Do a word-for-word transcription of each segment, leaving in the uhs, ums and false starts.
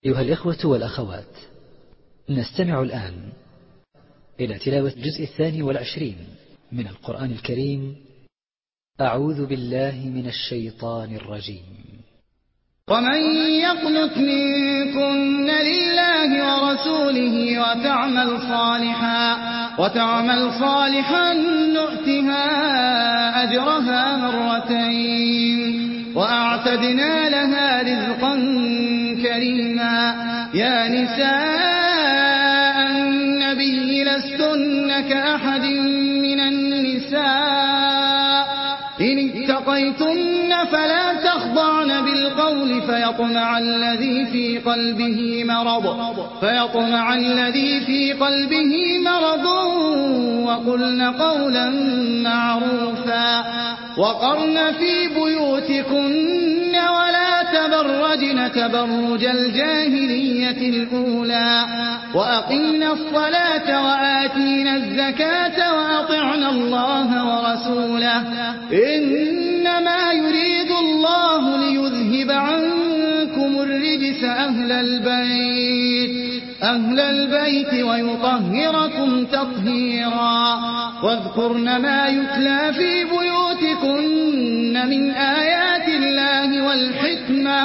أيها الإخوة والأخوات، نستمع الآن إلى تلاوة الجزء الثاني والعشرين من القرآن الكريم. أعوذ بالله من الشيطان الرجيم. ومن يقنت منكن لله ورسوله وتعمل صالحا وتعمل صالحا نؤتها أجرها مرتين وأعتدنا لها رزقا كريما. يا نساء النبي لستن كأحد من النساء إن اتقيتن فلا تخضعن بالقول فيطمع الذي في قلبه مرض فيطمع الذي في قلبه مرض وقلن قولا معروفا وقرن في بيوتكن ولا تبرجن تبرج الجاهلية الأولى وأقمنا الصلاة وآتينا الزكاة وأطعنا الله ورسوله إنما يريد الله ليذهب عنكم الرجس أهل البيت أهل البيت ويطهركم تطهيرا. واذكرن ما يتلى في بيوتكن من آيات الله والحكمة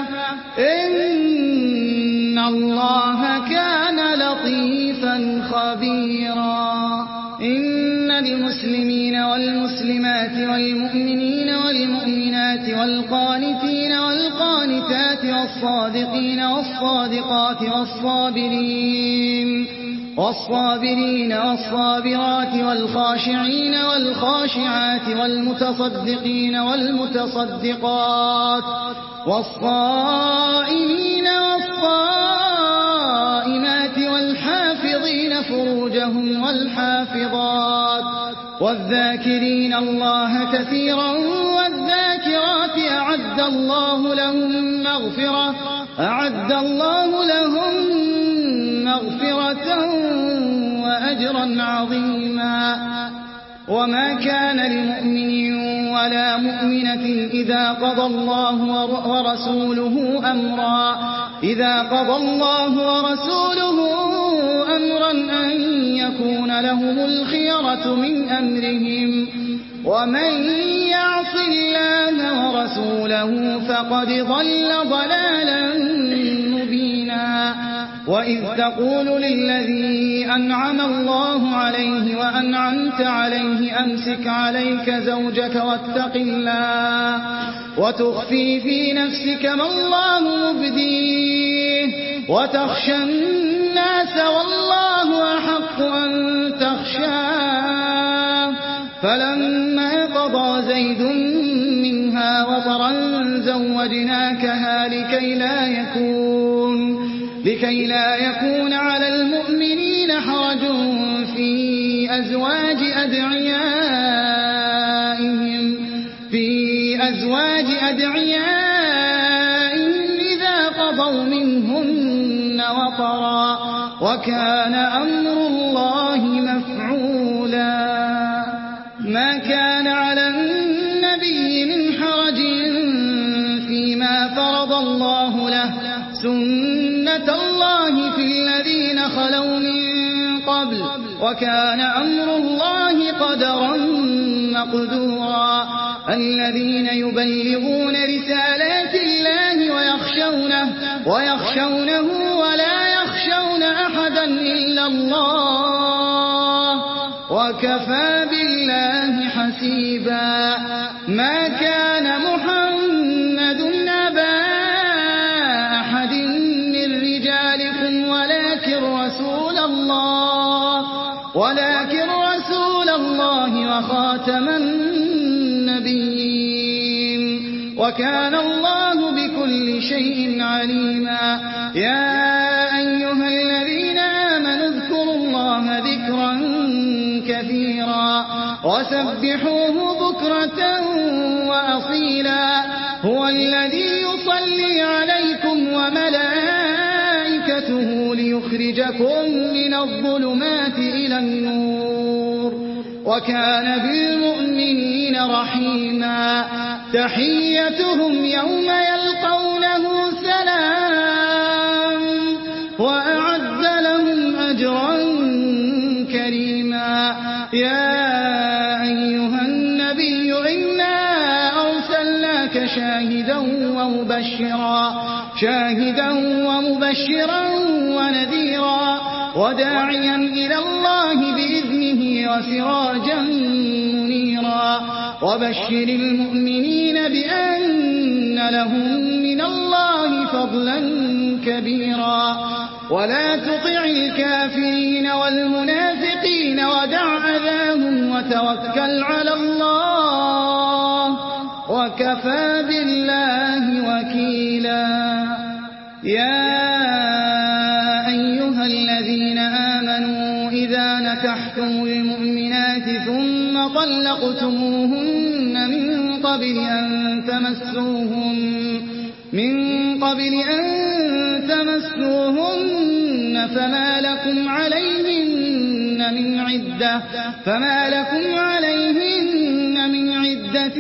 إن الله كان لطيفا خبيرا. إن المسلمين والمسلمات والمؤمنين والمؤمنات والقانتين والقانتات والصادقين والصادقات والصابرين والصابرين والصابرات والخاشعين والخاشعات والمتصدقين والمتصدقات والصائمين والصائمات والحافظين فروجهم والحافظات والذاكرين الله كثيرا والذاكرات أعد الله لهم مغفرة أعد الله لهم مغفرة وأجرا عظيما. وما كان لمؤمن ولا مؤمنة إذا قضى الله ورسوله أمرا إذا قضى الله ورسوله أمرا أن يكون لهم الخيرة من أمرهم ومن يعص الله ورسوله فقد ضل ضلالا مبينا. وإذ تقول للذي أنعم الله عليه وأنعمت عليه أمسك عليك زوجك واتق الله وتخفي في نفسك ما الله مبديه وتخشى الناس والله أحق أن تخشاه. فلما قضى زيد منها وطرا زوجناكها لكي لا يكون لكي لا يكون على المؤمنين حرج في أزواج أدعيائهم في أزواج أدعيائهم إذا قضوا منهن وطرا وكان أمر الله مفعولا. ما كان على النبي من حرج فيما فرض الله له سنة الله في الذين خلوا من قبل وكان أمر الله قدرا مقدورا. الذين يبلغون رسالات الله ويخشونه ويخشونه ولا يخشون أحدا إلا الله وكفى بالله حسيبا. ما كان محمد أبا أحد من رجالكم ولكن رسول الله ولكن رسول الله وخاتم النبيين وكان الله بكل شيء عليما. يا أيها الذين آمنوا اذكروا الله ذكرا كثيرا وسبحوه بكرة وأصيلا. هو الذي يصلي عليكم وملائكته ليخرجكم من الظلمات إلى النور وكان بالمؤمنين رحيما. تحيتهم يوم يلقونه سلام وأعد لهم أجرا كريما. يا أيها النبي إنا أرسلناك شاهدا ومبشرا شاهدا ومبشرا ونذيرا وداعيا إلى الله بإذنه وسراجا منيرا. وبشر المؤمنين بأن لهم من الله فضلا كبيرا. ولا تطع الكافرين والمنافقين ودع أذاهم وتوكل على الله وكفى بالله وكيلا. يا أيها الذين آمنوا إذا نكحتم المؤمنات ثم طلقتموهن من قبل أن تمسوهن من قبل أن تمسوهن فما لكم عليهن من عدة فما لكم عليهن من عدة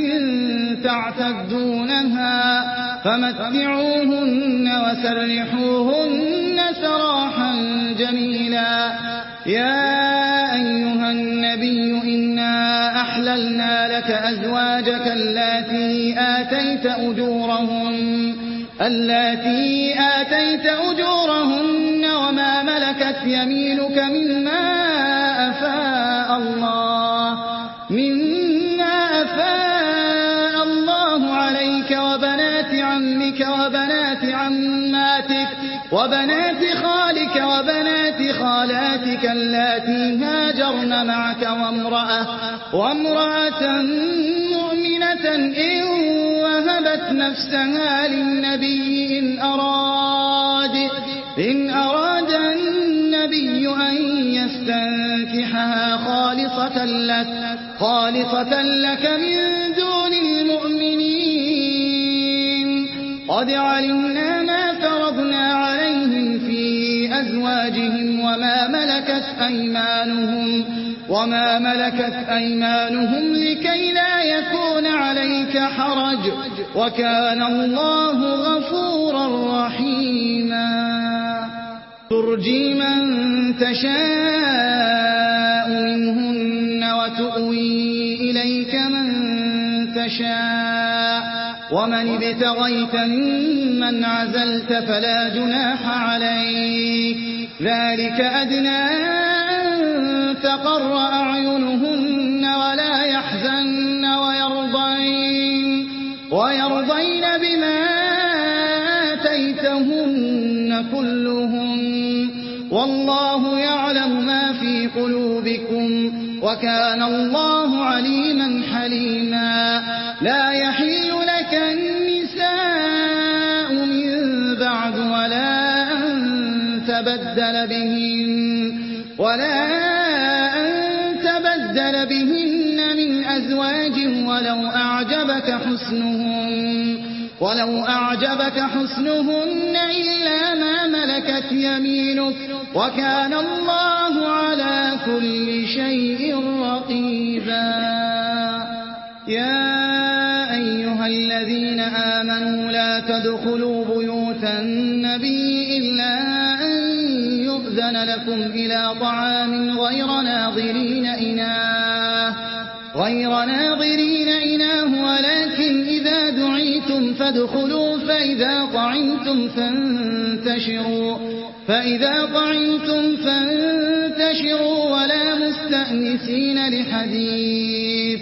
تعتدونها فمتعوهن وسرحوهن سراحا جميلا. يا أيها النبي إنا أحللنا لك أزواجك اللاتي آتيت أجورهن اللاتي آتيت أجورهن وما ملكت يمينك مما أفاء الله مما أفاء الله عليك وبنات عمك وبنات عماتك وبنات خالك وبنات خالاتك اللاتي هاجرن معك وامرأة وامرأة مؤمنة إن وهبت نفسها للنبي إن أراد إن أراد النبي أن يستنكحها خالصة لك خالصة لك من دون المؤمنين. قد علمنا ما فرضنا عليهم في أزواجهم وما ملكت أيمانهم وما ملكت أيمانهم لكي لا يكون عليك حرج وكان الله غفورا رحيما. ترجي من تشاء منهن وتؤوي إليك من تشاء ومن ابتغيت ممن عزلت فلا جناح عليك ذلك أدنى أن تقر أعينهن ولا يحزن ويرضين ويرضين بما آتيتهن كلهم والله يعلم ما في قلوبكم وكان الله عليما حليما. لا يحل لك النساء من بعد ولا أن تبدل بهن ولا أن تبدل بهن من أزواج ولو أعجبك حسنهن ولو أعجبك حسنهن إلا ما ملكت يمينك وكان الله على كل شيء رقيبا. يا أيها الذين آمنوا لا تدخلوا بيوت النبي إلا أن يؤذن لكم إلى طعام غير ناظرين إناه غير ناظرين إناه ولكن إذا دعيتم فادخلوا فإذا طعمتم فانتشروا فإذا طعمتم فانتشروا ولا مستأنسين لحديث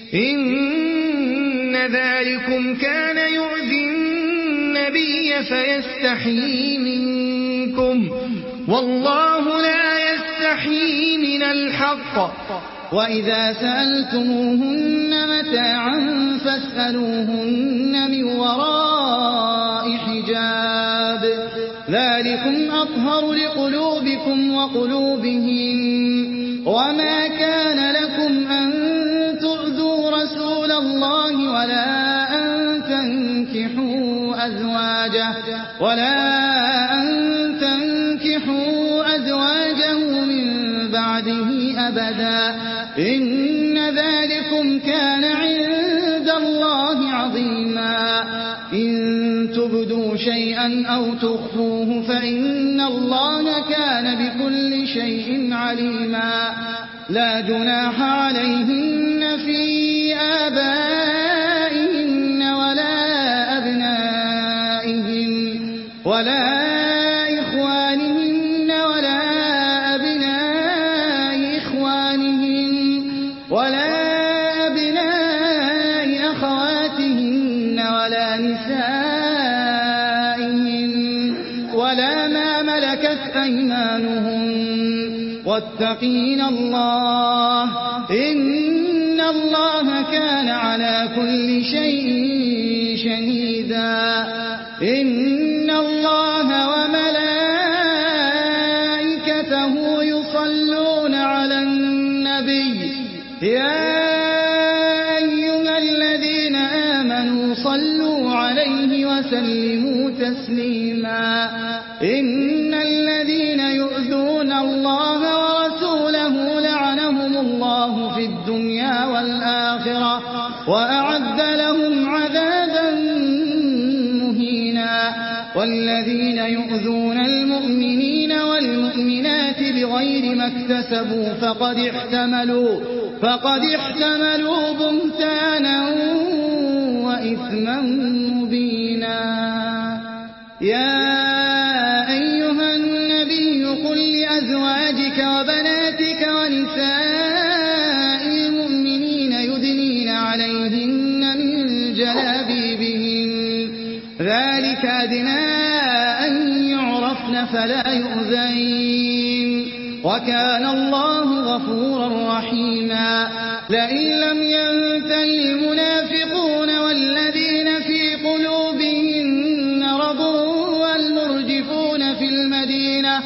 إن ذلكم كان يؤذي النبي فيستحيي منكم والله لا يستحيي من الحق. وإذا سألتموهن متاعا فاسألوهن من وراء حجاب ذلكم أطهر لقلوبكم وقلوبهم. وما كان لكم أن تؤذوا رسول الله ولا أن تنكحوا أزواجه ولا أن تنكحوا أزواجه من بعده أبدا إن ذلكم كان عند الله عظيما. إن تبدوا شيئا أو تخفوه فإن الله كان بكل شيء عليما لا جناح عليهن في آبائهن ولا أبنائهن ولا إخوانهن ولا أبناء إخوانهن ولا أبناء أخواتهن ولا نسائهن ولا ما ملكت أيمانهن واتقين الله إن الله كان على كل شيء شهيدا إن الله وملائكته يصلون على النبي يا أيها الذين آمنوا صلوا عليه وسلموا تسليما إن الذين يؤذون الله ورسوله لعنهم الله في الدنيا والآخرة وأعد لهم عذابا مهينا والذين يؤذون المؤمنين والمؤمنات بغير ما اكتسبوا فقد احتملوا فقد احتملوا بهتانا وإثما مبينا يا أيها النبي قل لأزواجك وبناتك ونساء المؤمنين يدنين عليهن من جلابيبهن ذلك أدنى أن يعرفن فلا يؤذين وكان الله غفورا رحيما لئن لم ينتهي المنافقون والذين في قلوبهم مرض والمرجفون في المدينة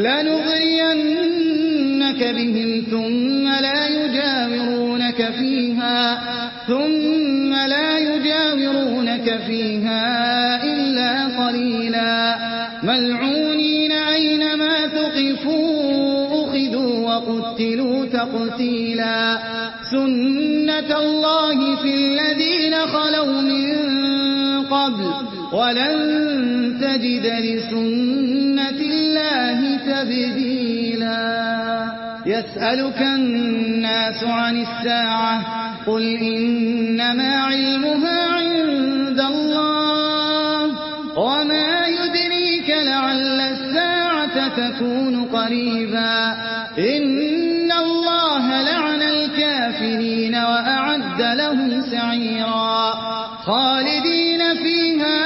لنغرينك بهم ثم لا يجاورونك فيها ثم لا يجاورونك فيها إلا قليلا ملعونين أينما ثقفوا أخذوا وقتلوا تقتيلا سنة الله في الذين خلوا من قبل ولن تجد لسنة الله تبديلا يسألك الناس عن الساعة قل إنما علمها عند الله وما يدريك لعل الساعة تكون قريبا إن الله لعن الكافرين وأعد لهم سعيرا خالدين فيها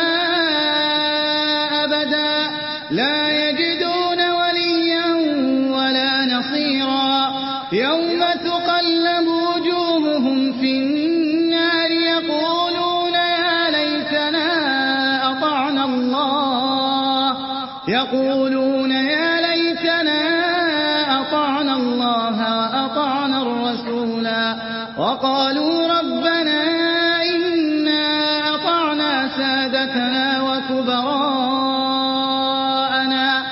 أبدا لا يجدون وليا ولا نصيرا يوم تقلب وجوههم في النار يقولون يا ليتنا أطعنا الله يقولون يا ليتنا أطعنا الله وأطعنا الرسولا وقالوا ربنا إنا أطعنا سادتنا وكبراءنا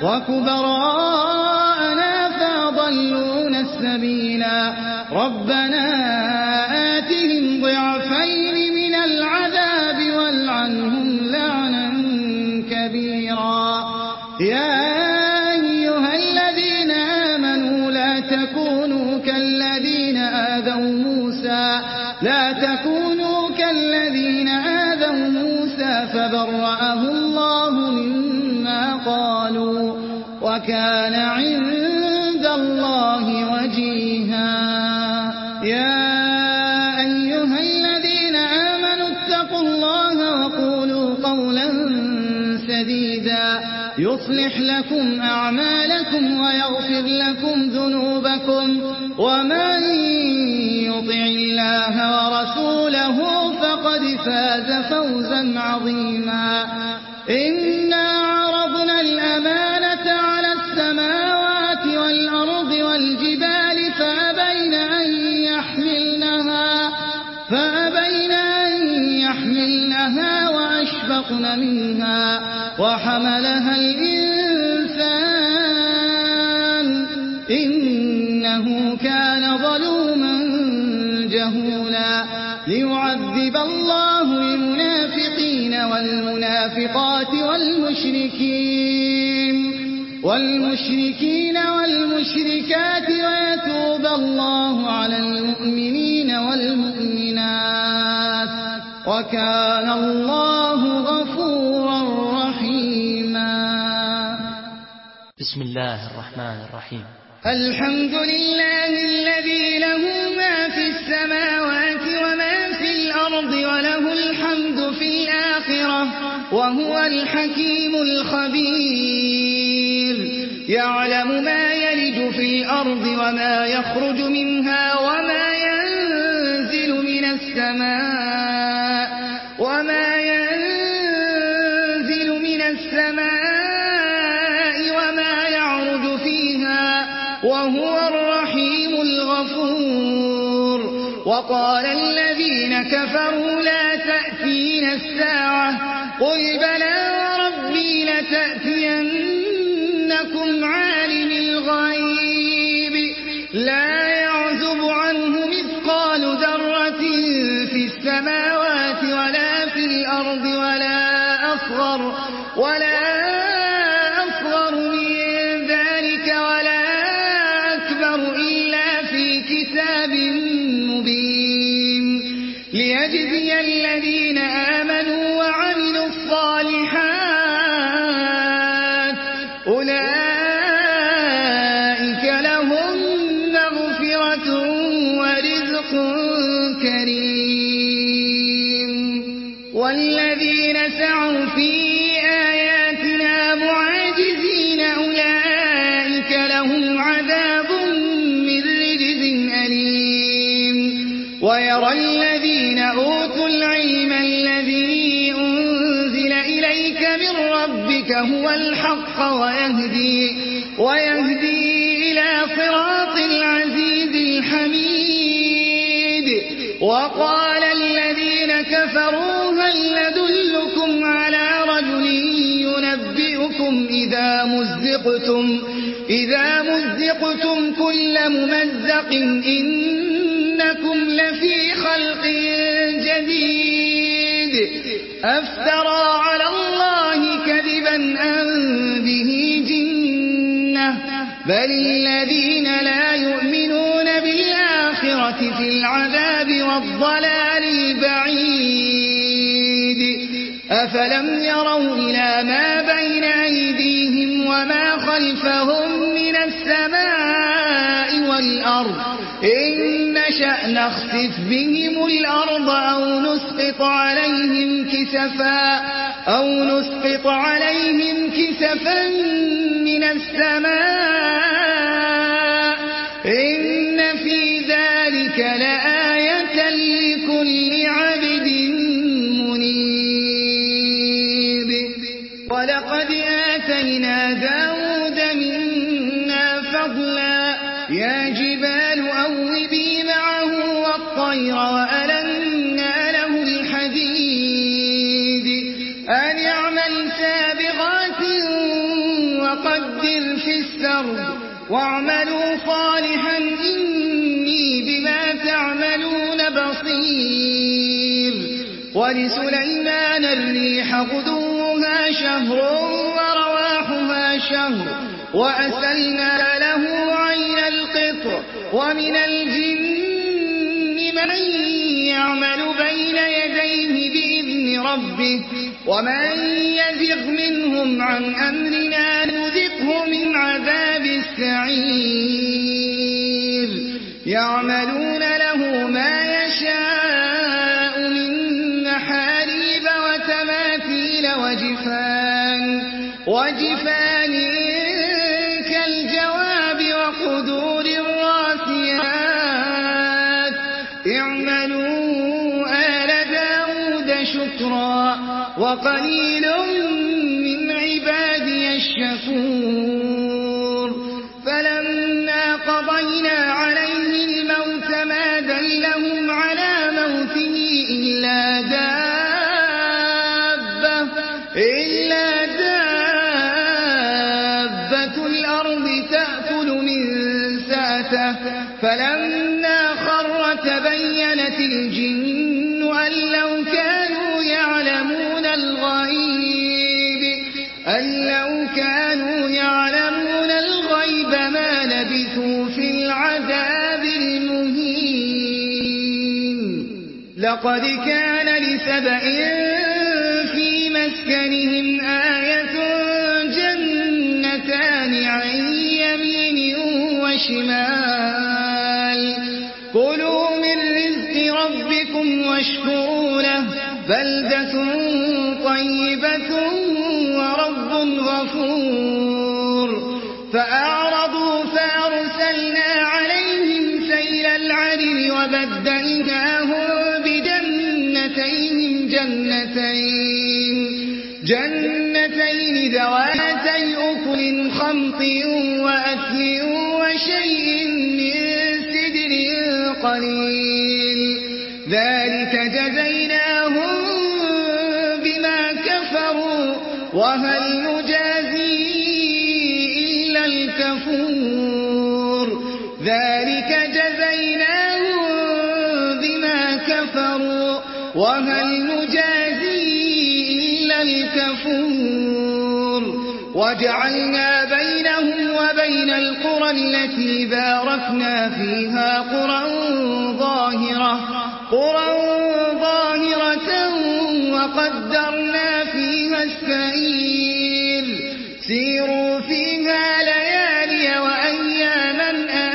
وكبراءنا فأضلونا السبيلا ربنا آتهم ضعفين من العذاب والعنهم لعنا كبيرا يا أيها الذين آمنوا لا تكونوا كالذين آذوا موسى لا تكونوا كالذين آذوا موسى فبرأه الله مما قالوا وكان عند الله وجيها يا أيها الذين آمنوا اتقوا الله وقولوا قولا سديدا يصلح لكم أعمالكم ويغفر لكم ذنوبكم ومن يطع الله ورسوله فقد فاز فوزا عظيما إنا عرضنا الأمانة على السماوات والأرض والجبال فأبين أن يحملنها فأبين أن يحملنها وأشفقن منها وحملها الإنسان إنه كان ظلوما جهولا ليعذب الله المنافقين والمنافقات والمشركين والمشركين والمشركات ويتوب الله على المؤمنين والمؤمنات وكان الله غفورا رحيما. بسم الله الرحمن الرحيم. الحمد لله الذي له ما في السماوات وما في الأرض وله الحمد في الآخرة وهو الحكيم الخبير. يعلم ما يلج في الأرض وما يخرج منها وما ينزل من السماء وما ينزل من السماء وما يعرج فيها وهو الرحيم الغفور. وقال الذين كفروا لا تأتينا الساعة قل بلى وربي لتأتينكم عالم الغيب لا يعزب عنه مثقال ذرة في السماوات ولا في الأرض ولا أصغر ولا أصغر من ذلك ولا أكبر إلا في كتاب مبين ليجزي الذين آمنوا وعملوا الصالحات أولئك لهم مغفرة ورزق كريم. والذين سعوا في آياتنا معاجزين أولئك لهم عذاب من رجز أليم. ويرى الذين أوتوا العلم الذي أنزل إليك من ربك هو الحق ويهدي, ويهدي إلى صراط العزيز الحميد. وقال الذين كفروا هل ندلكم على رجل ينبئكم إذا مزقتم, إذا مزقتم كل ممزق إنكم لفي خلق جديد أفترى على الله كذبا أم به جنة بل الذين لا يؤمنون بالآخرة في العذاب والضلال البعيد. أفلم يروا إلى ما بين أيديهم وما خلفهم من السماء والأرض إن نشأ نخسف بهم الأرض أو نسقط عليهم كسفا أو نسقط عليهم كسفا من السماء إن في ذلك لآية لكل عبد منيب. ولقد آتينا داود منا فضلا يا جبال أوبي معه والطير وألنا له الحديد أن اعمل سابغات وقدر في السرد واعملوا صالحا إني بما تعملون بصير. ولسليمان الريح غدوها شهر ورواحها شهر وأسلنا له عين القطر ومن الجن من يعمل بين يديه بإذن ربه ومن يزغ منهم عن أمرنا نذقه من عذاب السعير. يعملون له ما يشاء من محاريب وتماثيل وجفان وجفان كالجواب وقدور الراسيات اعملوا آل داود شكرا وقليل من عبادي الشكور. فلما قضينا عليه الموت ما دلهم على موته إلا دابة إلا دابة الأرض تأكل من سأته فلما خر تبينت الجن أن لو كانوا يعلمون الغيب لقد كان لسبإ في مسكنهم آية جنتان عن يمين وشمال كلوا من رزق ربكم واشكروا له بلدة طيبة ورب غفور فأعرضوا فأرسلنا عليهم سيل العرم وبدلناهم بجنتين جنتين جنتين ذواتي أكل خمط وأثل وشيء من سدر قليل ذلك جزيناهم بما كفروا وهل نجازي إلا الكفور ذلك جزيناهم بما كفروا وهل نجازي إلا الكفور وجعلنا بينهم وبين القرى التي باركنا فيها قرى ظاهرة قرى ظاهرة وقدرنا فيها السير سيروا فيها ليالي وأياما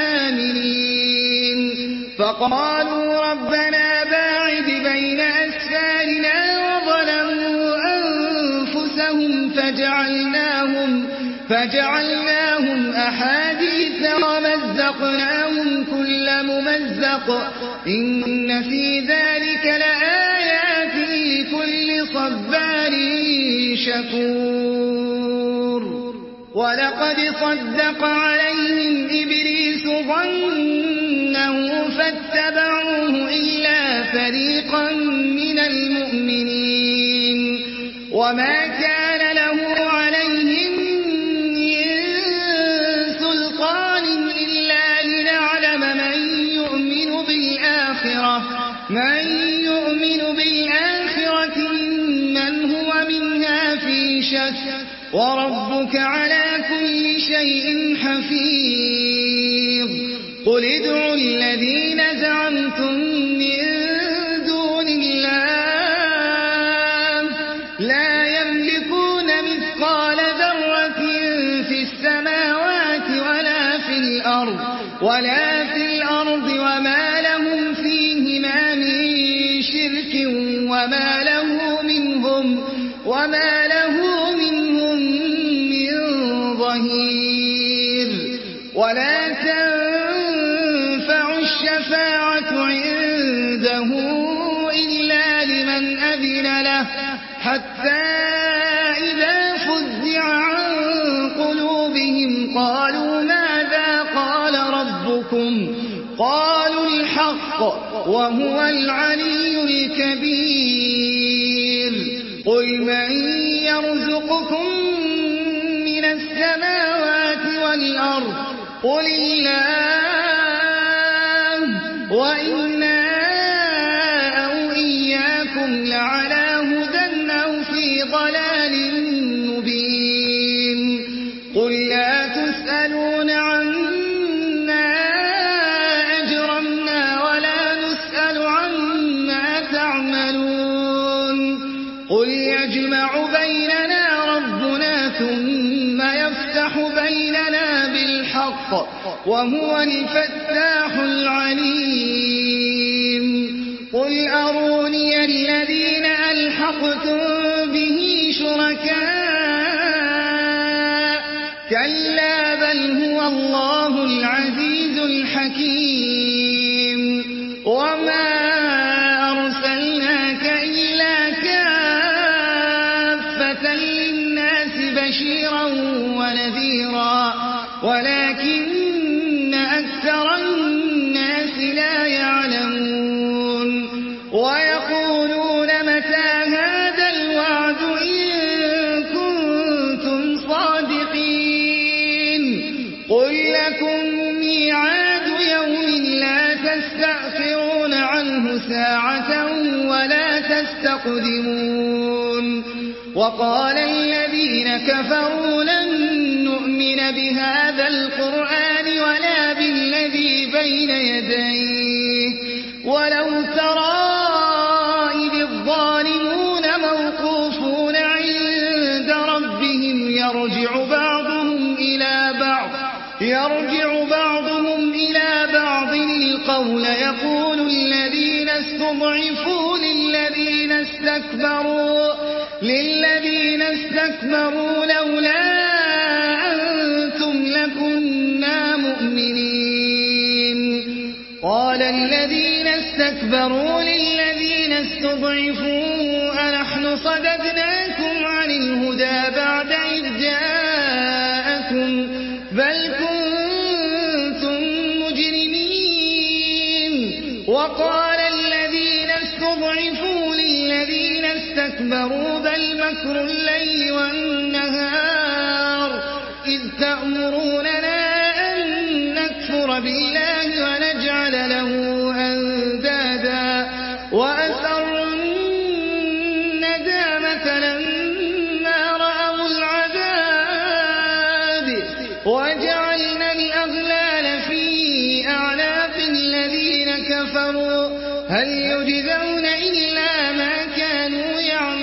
آمنين فقالوا ربنا باعد بين أسفارنا وظلموا أنفسهم فجعلناهم فجعلناهم أحاديث ومزقناهم كل ممزق إن في ذلك لآيات لكل صبار شكور ولقد صدق عليهم إبليس ظنه فاتبعوه إلا فريقا من المؤمنين وما كان له عليهم من سلطان إلا لنعلم من يؤمن بالآخرة من يؤمن بالآخرة ممن هو منها في شك وربك على كل شيء حفيظ قل ادعوا الذين زعمتم من دون الله لا يملكون مثقال ذرة في السماوات ولا في الأرض ولا في الأرض وما لهم فيهما من شرك وما له منهم وما له منهم من ظهير ولا تنفع الشفاعة عنده إلا لمن أذن له حتى إذا فزع عن قلوبهم قالوا ماذا قال ربكم قالوا الحق وهو العلي الكبير قل من يرزقكم من السماوات والأرض قل الله وإنا أو إياكم لعلى هدى أو في ضلال مبين قل لا تسألون عنا أجرمنا ولا نسأل عما تعملون قل يجمع بيننا ربنا ثم يفتح بيننا بالحق وهو الفتاح العليم قل أروني الذين ألحقتم به شركاء كلا بل هو الله العزيز الحكيم وما أرسلناك إلا كافة للناس بشيرا ونذيرا ولكن أكثر الناس لا يعلمون ويقولون متى هذا الوعد إن كنتم صادقين قل لكم ميعاد يوم لا تستأخرون عنه ساعة ولا تستقدمون وقال الذين كفروا لن نؤمن بهذا القرآن ولا بالذي بين يديه ولو ترى يرجع بعضهم إلى بعض القول يقول الذين استضعفوا للذين استكبروا للذين استكبروا لولا أنتم لكنا مؤمنين قال الذين استكبروا للذين استضعفوا أنحن صددناكم عن الهدى بعد إذ جاءكم بل كنتم مجرمين وقال الذين استضعفوا للذين استكبروا بل مكر الليل والنهار إذ تأمروننا أن نكفر بالله ونجعل له أندادا وأسروا الندامة لما رأوا العذاب وجعلنا الأغلال في أعناق الذين كفروا هل يجزون إلا ما كانوا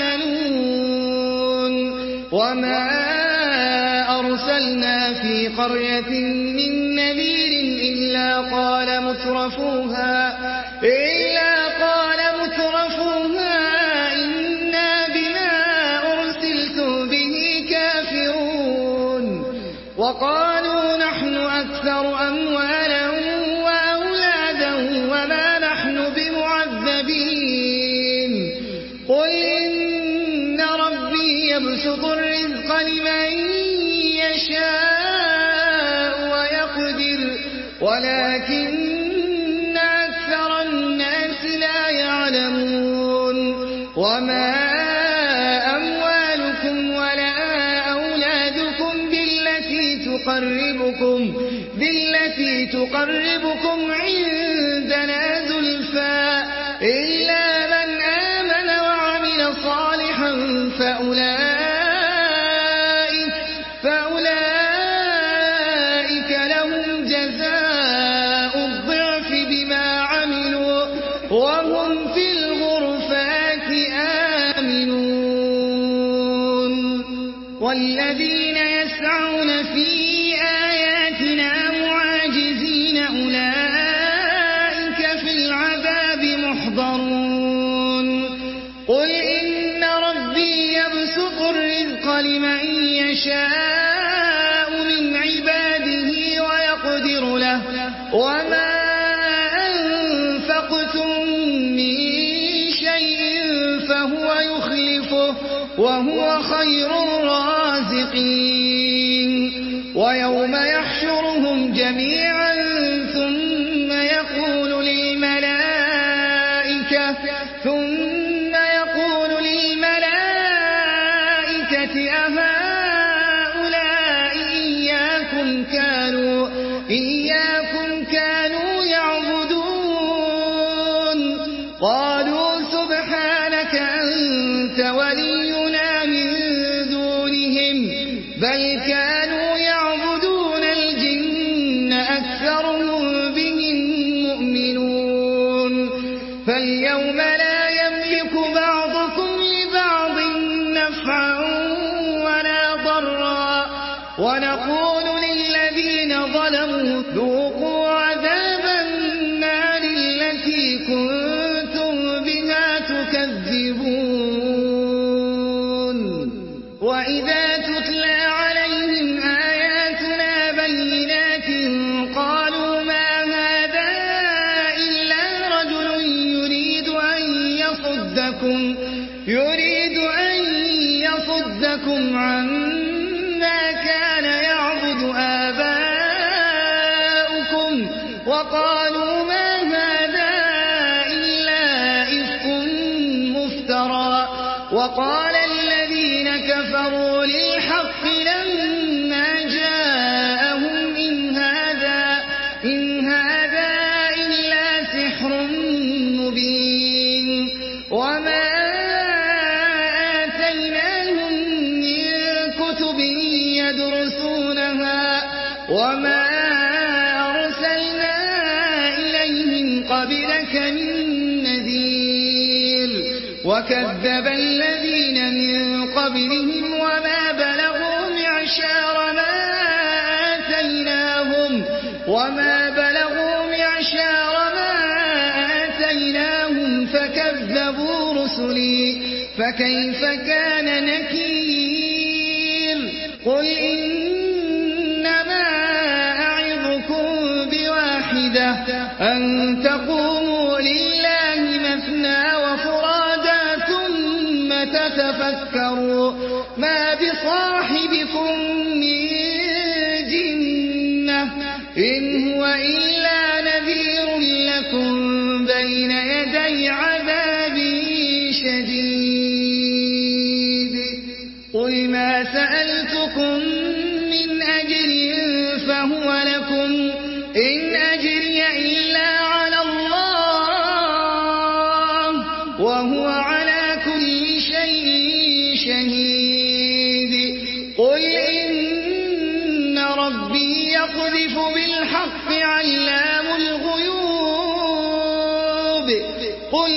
يعملون وما أرسلنا في قرية من نذير إلا قال مترفوها إلا قال مترفوها إنا بما أرسلتم به كافرون وقالوا نحن أكثر أموالا وأولادا وما نحن بمعذبين قل إن ربي يبسط الرزق لمن يشاء ويقدر ولكن أكثر الناس لا يعلمون وما أموالكم ولا أولادكم بالتي تقربكم بالتي تقربكم عندنا زلفى إلا من آمن وعمل صالحا فأولئك فأولئك لهم جزاء الضعف بما عملوا وهم في الغرفات آمنون والذين يسعون في آياتنا معاجزين أولئك في العذاب محضرون قل إن ربي يبسط الرزق لمن يشاء من عباده ويقدر له وما أنفقتم من شيء فهو يخلفه وهو خير الرازقين ويوم يحشرهم جميعا ثم يقول للملائكة ثم يقول للملائكة أهؤلاء إياكم كانوا إياكم كانوا يعبدون قالوا سبحانك أنت ولينا من دونهم بل كانوا يعبدون الجن أكثرهم بهم مؤمنون فاليوم لا يملك بعضكم لبعض نفعا ولا ضرا ونقول للذين ظلموا ذوقوا عذاب النار التي كنتم بها تكذبون وإذا تتلى عليهم آياتنا بينات قالوا ما هذا إلا رجل يريد أن يصدكم يريد أن يصدكم عما كان يعبد آباؤكم وقالوا ما هذا إلا إفك مفترى وقال الذين كفروا للحق لما جاءهم إن هذا إن هذا إلا سحر مبين وما آتيناهم من كتب يدرسونها وما أرسلنا إليهم قبلك من نذير وكذب الذين من قبلهم وما بلغوا معشار ما آتيناهم وما بلغوا معشار ما آتيناهم فكذبوا رسلي فكيف كان نكير قل إنما أعظكم بواحدة أن تقوموا لله مثنى وفرادا ثم تتفكروا ما بصاحبكم من جنة إن هو إلا نذير لكم بين يدي عذاب شديد قل ما سألتكم من أجر فهو لكم إن أجري إلا على الله وهو على كل شيء شهيد قل إن ربي يقذف بالحق علام الغيوب قل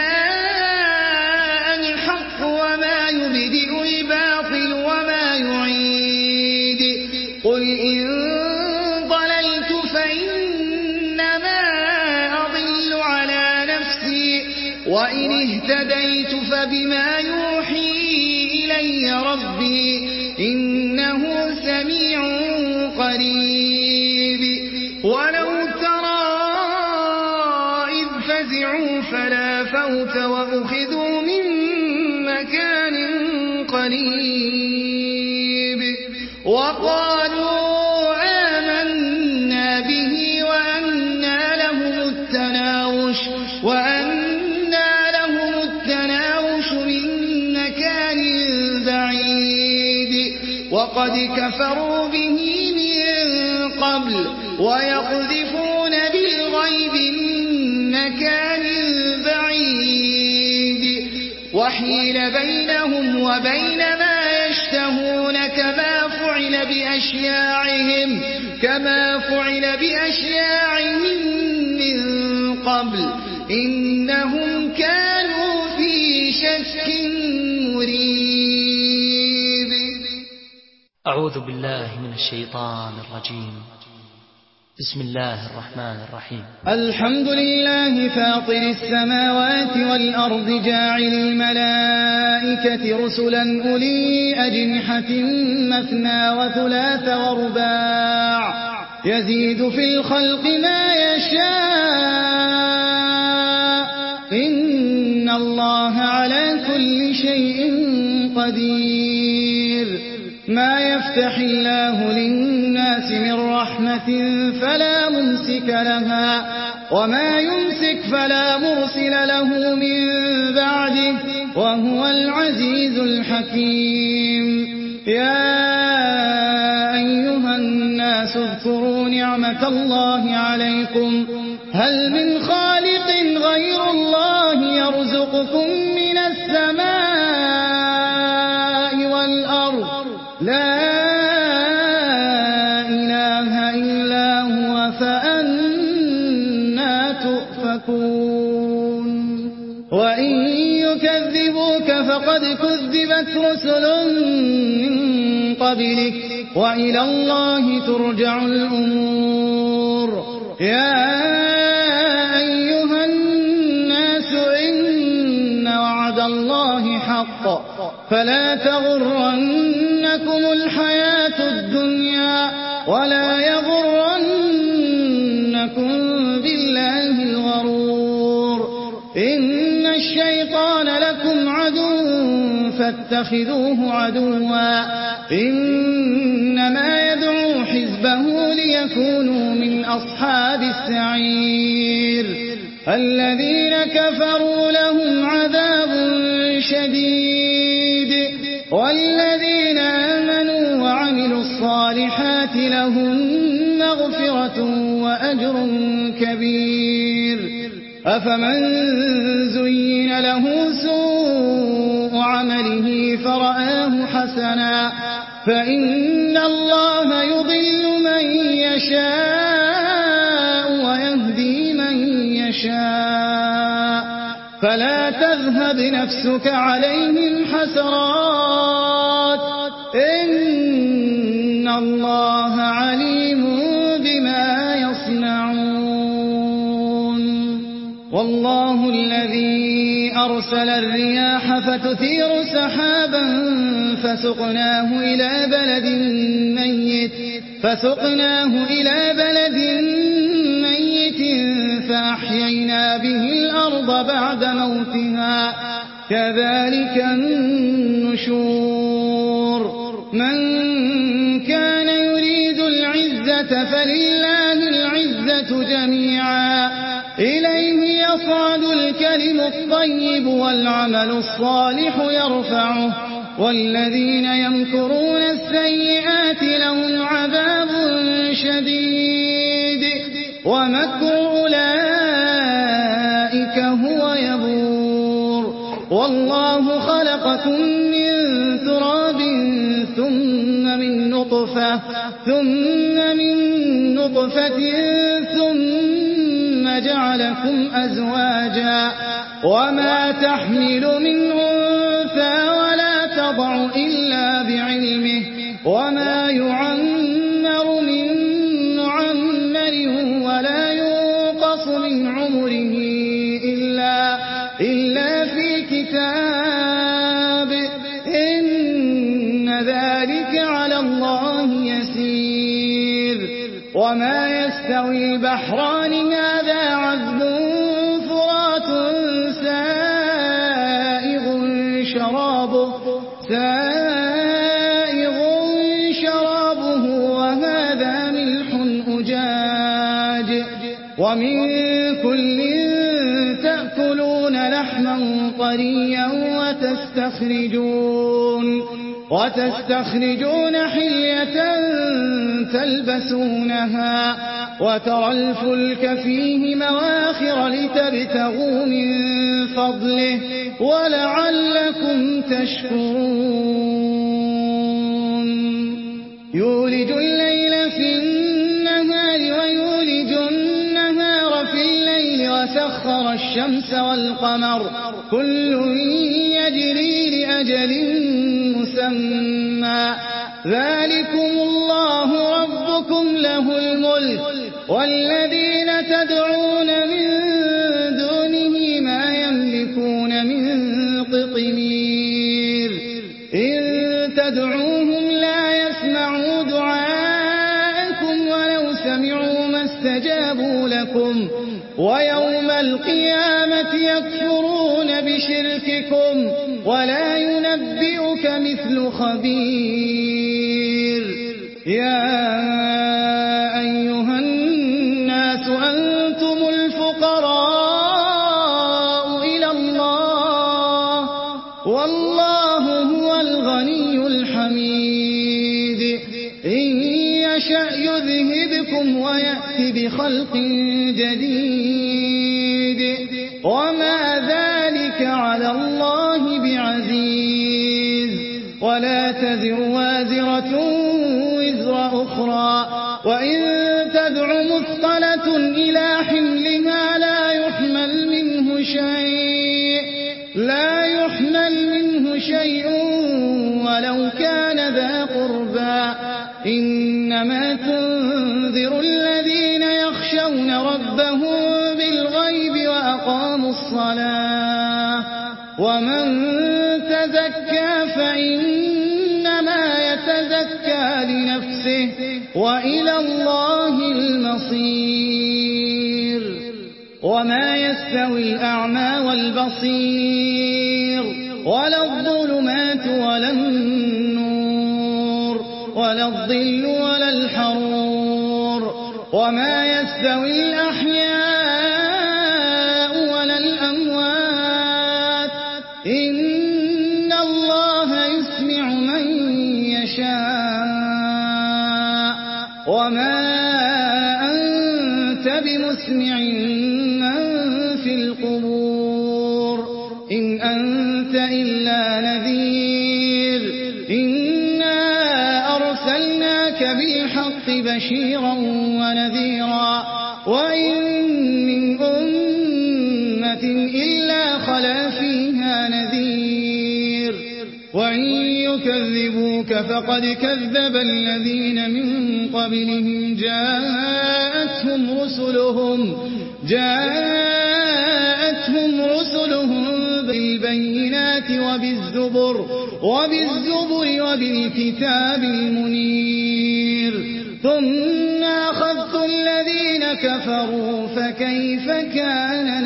جاء الحق وما يبدئ الباطل وما يعيد قل إن ضللت فإنما أضل على نفسي وإن اهتديت فبما يوحي إلي ربي إنه سميع قريب ولو ترى إذ فزعوا فلا فوت وأخذوا من مكان قريب وقالوا آمنا به وأنى لهم التناوش وأنى لهم التناوش من مكان بعيد وقد كفروا به من قبل ويقذفون بالغيب من مكان بعيد وحيل بينهم وبين ما يشتهون كما فعل بأشياعهم كما فعل بأشياعهم من قبل إنهم كانوا في شك مريب. أعوذ بالله من الشيطان الرجيم. بسم الله الرحمن الرحيم. الحمد لله فاطر السماوات والأرض جاعل الملائكة رسلا أولي أجنحة مثنى وثلاث ورباع يزيد في الخلق ما يشاء إن الله على كل شيء قدير. ما يفتح الله للناس من رحمة فلا ممسك لها وما يمسك فلا مرسل له من بعده وهو العزيز الحكيم. يا أيها الناس اذكروا نعمة الله عليكم هل من خالق غير الله يرزقكم من السماء والأرض لا إله إلا هو فأنى تؤفكون. وإن يكذبوك فقد كذبت رسل من قبلك وإلى الله ترجع الأمور. يا أيها الناس إن وعد الله حق فلا تغرنكم الحياة الدنيا ولا يغرنكم بالله الغرور. إن الشيطان لكم عدو فاتخذوه عدوا إنما يدعو حزبه ليكونوا من أصحاب السعير. الذين كفروا لهم عذاب شديد والذين آمنوا وعملوا الصالحات لهم مغفرة وأجر كبير. أفمن زين له سوء عمله فرآه حسنا فإن الله يضل من يشاء ويهدي من يشاء فلا تذهب نفسك عليهم حسرات إن الله عليم بما والله الذي أرسل الرياح فتثير سحابا فسقناه إلى بلد ميت فسقناه إلى بلد ميت فأحيينا به الأرض بعد موتها كذلك النشور من كان يريد العزة فلله العزة جميعا إليه يصعد الكلم الطيب والعمل الصالح يرفعه والذين يمكرون السيئات لهم عذاب شديد ومكر أولئك هو يبور والله خلقكم من تراب ثم من نطفة ثم من نطفة ثم جعلكم أزواجا وما تحمل من أنثى ولا تضع إلا بعلمه وما يعمر من معمر ولا ينقص من عمره إلا, إلا في كتاب إن ذلك على الله يسير وما يستوي البحران هذا عذب فرات سائغ شرابه سائغ شرابه وهذا ملح أجاج ومن كل تأكلون لحما طريا وتستخرجون وتستخرجون حلية تلبسونها وترى الفلك فيه مواخر لتبتغوا من فضله ولعلكم تشكرون يولج الليل في النهار ويولج النهار في الليل وسخر الشمس والقمر كل يجري لأجل مسمى ذلكم الله ربكم له الملك والذين تدعون من دونه ما يملكون من قطمير إن تدعوهم لا يسمعوا دعاءكم ولو سمعوا ما استجابوا لكم ويوم القيامة يكفرون بشرككم ولا ينبئك مثل خبير يا أيها الناس أنتم الفقراء إلى الله والله هو الغني الحميد إن يشأ يذهبكم ويأتي بخلق جديد وما ذلك على الله بعزيز ولا تزر وازرة وزر أخرى وإن تدع مثقلة إلى حملها لا يحمل منه شيء لا يحمل منه شيء ولو كان ذا قربى إنما تنذر الذين يخشون ربهم بالغيب وأقاموا الصلاة ومن تزكى فإنما يتزكى لنفسه وإلى الله المصير وما يستوي الأعمى والبصير ولا الظلمات ولا النور ولا الظل ولا الحرور وما يستوي الأحياء ولا الأموات إن الله يسمع من يشاء وما أنت بمسمع من في القبور إن أنت إلا نذير إنا أرسلناك بالحق بشيرا ونذيرا وإن من أمة إلا خلا فيها نذير وإن يكذبوك فقد كذب الذين من قبلهم جاءتهم رسلهم جاءتهم رسلهم بالبينات وبالزبر وبالزبر وبالكتاب المنير ثم أخذت الذين كفروا فكيف كان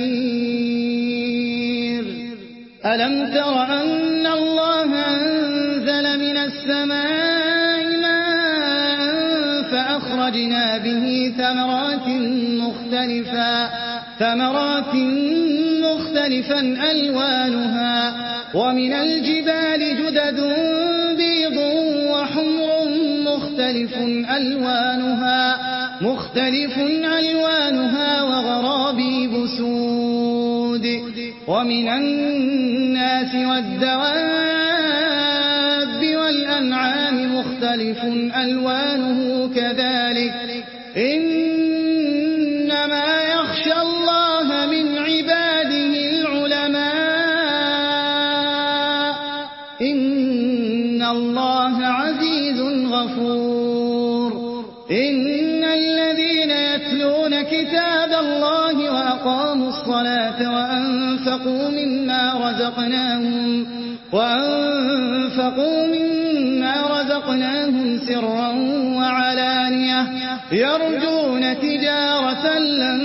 نكير ألم تر أن الله أنزل من السماء ماء فأخرجنا به ثمرات مختلفا ثمرات مختلفا ألوانها ومن الجبال جدد بيض وحمر مختلف ألوانها مختلف ألوانها وغرابيب سود ومن الناس والدواب والأنعام مختلف ألوانه كذلك إنما يخشى الله من عباده العلماء إن الله عزيز غفور إن الذين يتلون كتاب الله وأقاموا الصلاة وأنفقوا مما رزقناهم وأنفقوا مما رزقناهم سرا وعلانية يرجون تجارة لن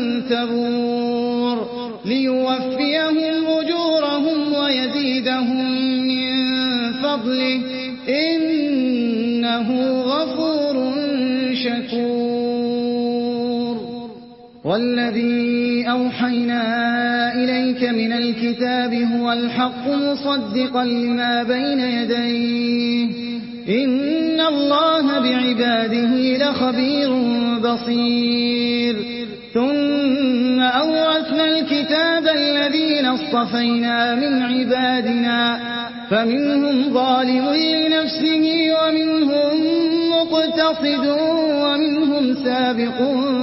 تبور ليوفيهم أجورهم ويزيدهم من فضله إنه غفور شكور والذي أوحينا إليك من الكتاب هو الحق مصدقا لما بين يديه إن الله بعباده لخبير بصير ثم أورثنا الكتاب الذين اصطفينا من عبادنا فمنهم ظالم لنفسه ومنهم مقتصد ومنهم سابق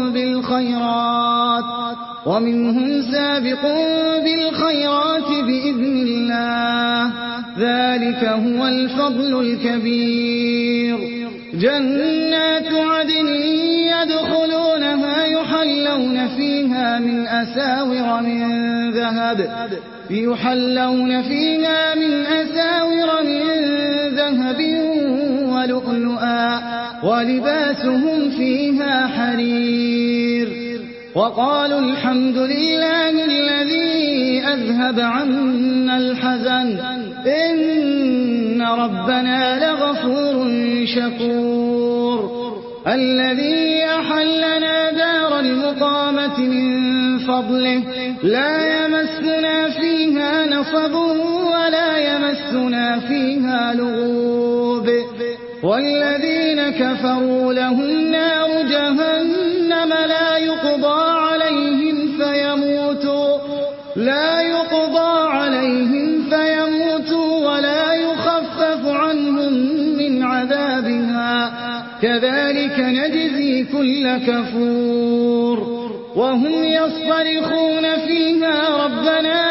بالخيرات ومنهم سابق بالخيرات بإذن الله ذلك هو الفضل الكبير جنات عدن يدخلونها يحلون فيها من أساور من ذهب يحلون فيها من أساور من ذهب ولؤلؤا ولباسهم فيها حرير وقالوا الحمد لله الذي أذهب عنا الحزن إن ربنا لغفور شكور الذي أحلنا دار المقامة من فضله لا يمسنا فيها نصب ولا يمسنا فيها لغوب والذين كفروا لهم نار جهنم لا يقضى عليهم فيموتوا لا يقضى عليهم فيموتوا ولا يخفف عنهم من عذابها كذلك نجزي كل كفور وهم يصطرخون فيها ربنا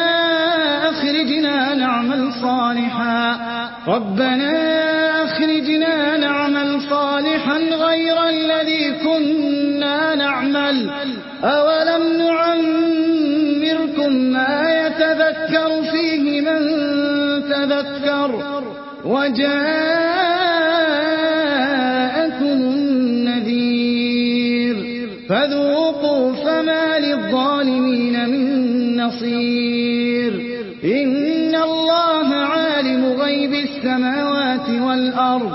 أخرجنا نعمل صالحا ربنا أخرجنا نعمل صالحا غير الذي كنا نعمل أولم نعمركم ما يتذكر فيه من تذكر وجاءكم النذير فذوقوا فما للظالمين من نصير إن الله عالم غيب السماوات والأرض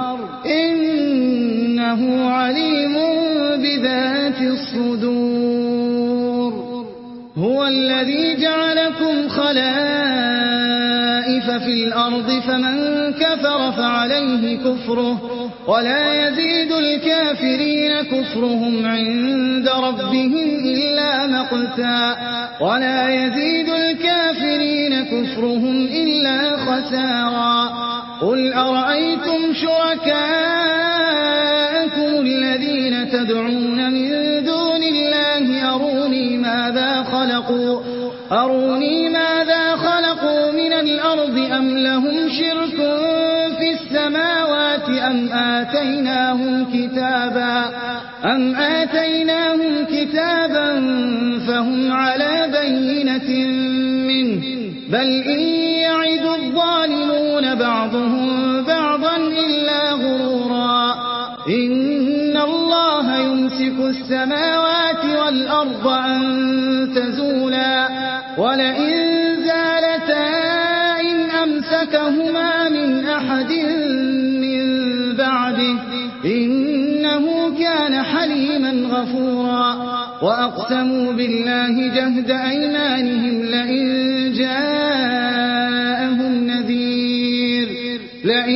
إنه عليم بذات الصدور هو الذي جعلكم خلائف في الأرض فمن كفر فعليه كفره ولا يزيد الكافرين كفرهم عند ربهم إلا مقتا ولا يزيد الكافرين كفرهم إلا خسارا قل أرأيتم شركاءكم الذين تدعون من دون الله أروني ماذا خلقوا أروني ماذا خلقوا من الأرض أم لهم شرك في السماء السماوات أم آتيناهم كتابا أم آتيناهم كتابا فهم على بينة منه بل إن يعد الظالمون بعضهم بعضا إلا غرورا إن الله يمسك السماوات والأرض أن تزولا ولئن زالتا إن أمسكهما من أحد من بعده إنه كان حليما غفورا وأقسموا بالله جهد أيمانهم لئن جاءهم نذير لئن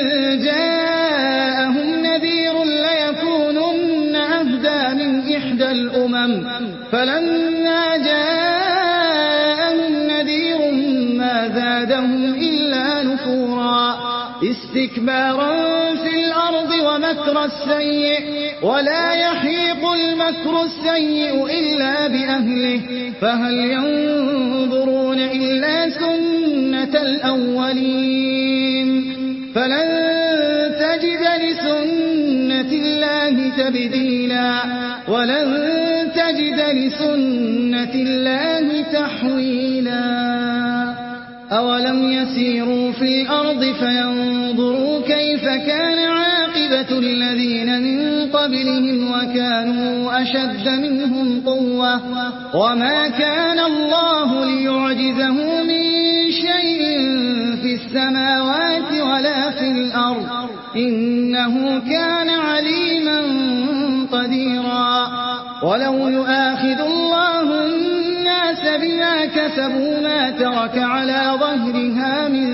جاءهم نذير ليكونن أهدى من إحدى الأمم فلما جاءهم نذير ما زادهم إلا نفورا استكبارا في الأرض ومكر السيء ولا يحيق المكر السيء إلا بأهله فهل ينظرون إلا سنة الأولين فلن تجد لسنة الله تبديلا ولن تجد لسنة الله تحويلا أولم يسيروا في الأرض فينظروا كيف كان عاقبة الذين من قبلهم وكانوا أشد منهم قوة وما كان الله ليعجزه من شيء في السماوات ولا في الأرض إنه كان عليما قديرا ولو يؤاخذ الله الناس بما كسبوا ما ترك على ظهرها من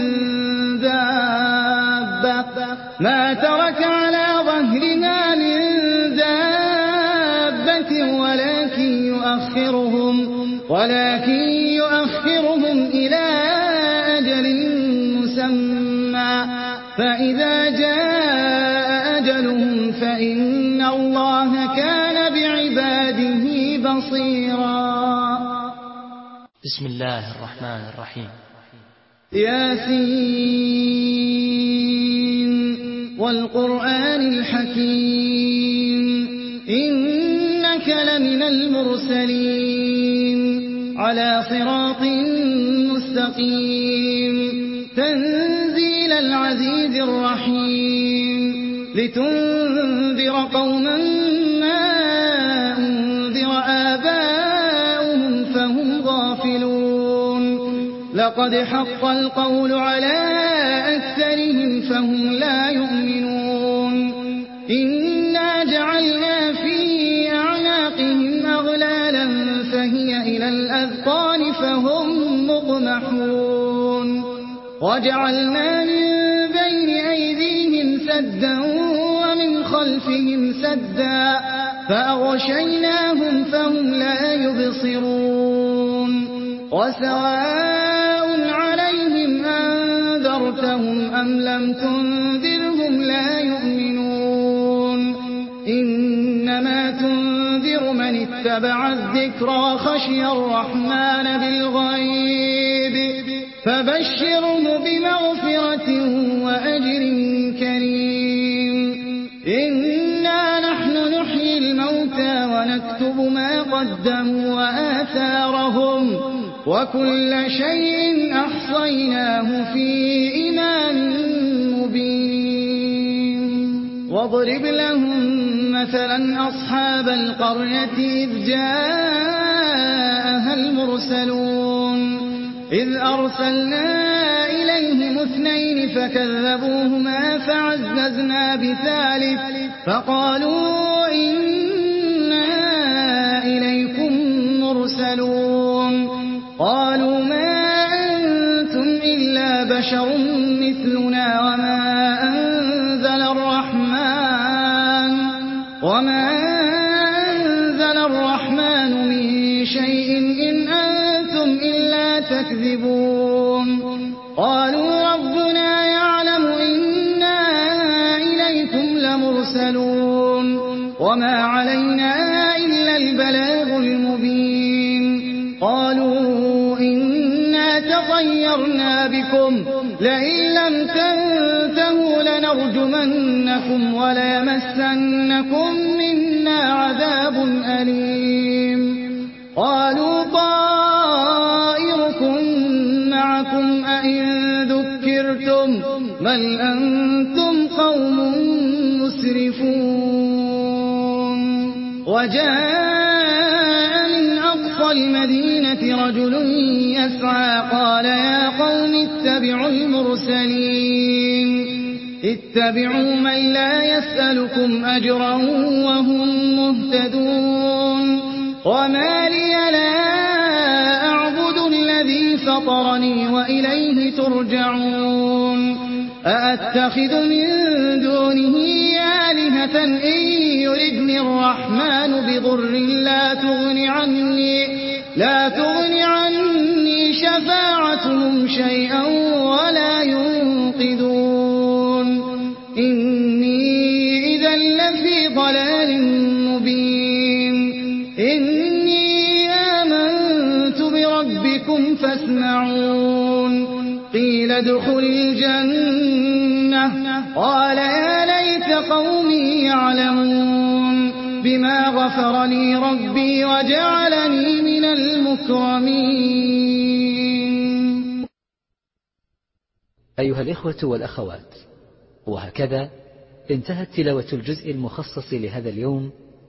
دابة ما ترك على ظهرها من دابة ولكن يؤخرهم ولكن يؤخرهم إلى أجل مسمى فإذا جاء أجلهم فإن الله كان بعباده بصيرا. بسم الله الرحمن الرحيم. ياسين والقرآن الحكيم إنك لمن المرسلين على صراط مستقيم تنزيل العزيز الرحيم لتنذر قوما ما أنذر آباؤهم فهم غافلون لقد حق القول على أكثرهم فهم لا يؤمنون إنا جعلنا في أعناقهم أغلالا فهي إلى الأذقان فهم مقمحون وجعلنا من بين أيديهم سدا ومن خلفهم سدا فأغشيناهم فهم لا يبصرون وسواء عليهم أنذرتهم أم لم تنذرهم لا يؤمنون إنما تنذر من اتبع الذكر خشي الرحمن بالغيب فبشره بمغفرة وأجر كريم إنا نحن نحيي الموتى ونكتب ما قدموا وآثارهم وكل شيء أحصيناه في إمام مبين واضرب لهم مثلا أصحاب القرية إذ جاءها المرسلون إذ أرسلنا إليهم اثنين فكذبوهما فعززنا بثالث فقالوا إنا إليكم مرسلون قالوا ما أنتم إلا بشر مثلنا وما أنزل الرحمن وما أنزل الرحمن من شيء إن أنتم إلا تكذبون قالوا ربنا يعلم إنا إليكم لمرسلون وما علينا إلا البلاغ المبين قالوا إنا تطيرنا بكم لئن لم تنتهوا لنرجمنكم وليمسنكم منا عذاب أليم قالوا طائركم معكم أئن ذكرتم بل أنتم قوم مسرفون وجاء من أقصى المدينة رجل يسعى قال يا قوم اتبعوا المرسلين اتبعوا من لا يسألكم أجرا وهم مهتدون وما لي لا أعبد الذي فطرني وإليه ترجعون أأتخذ من دونه آلهة إن يردني الرحمن بضر لا تغن عني لا تغن عني شفاعتهم شيئا ولا ينقذون إني إذا لفي ضلال مبين إني آمنت بربكم فاسمعون قيل ادخل الجنة قال يا ليت قومي يعلمون بما غفر لي ربي وجعلني من المكرمين. أيها الإخوة والأخوات، وهكذا انتهت تلاوة الجزء المخصص لهذا اليوم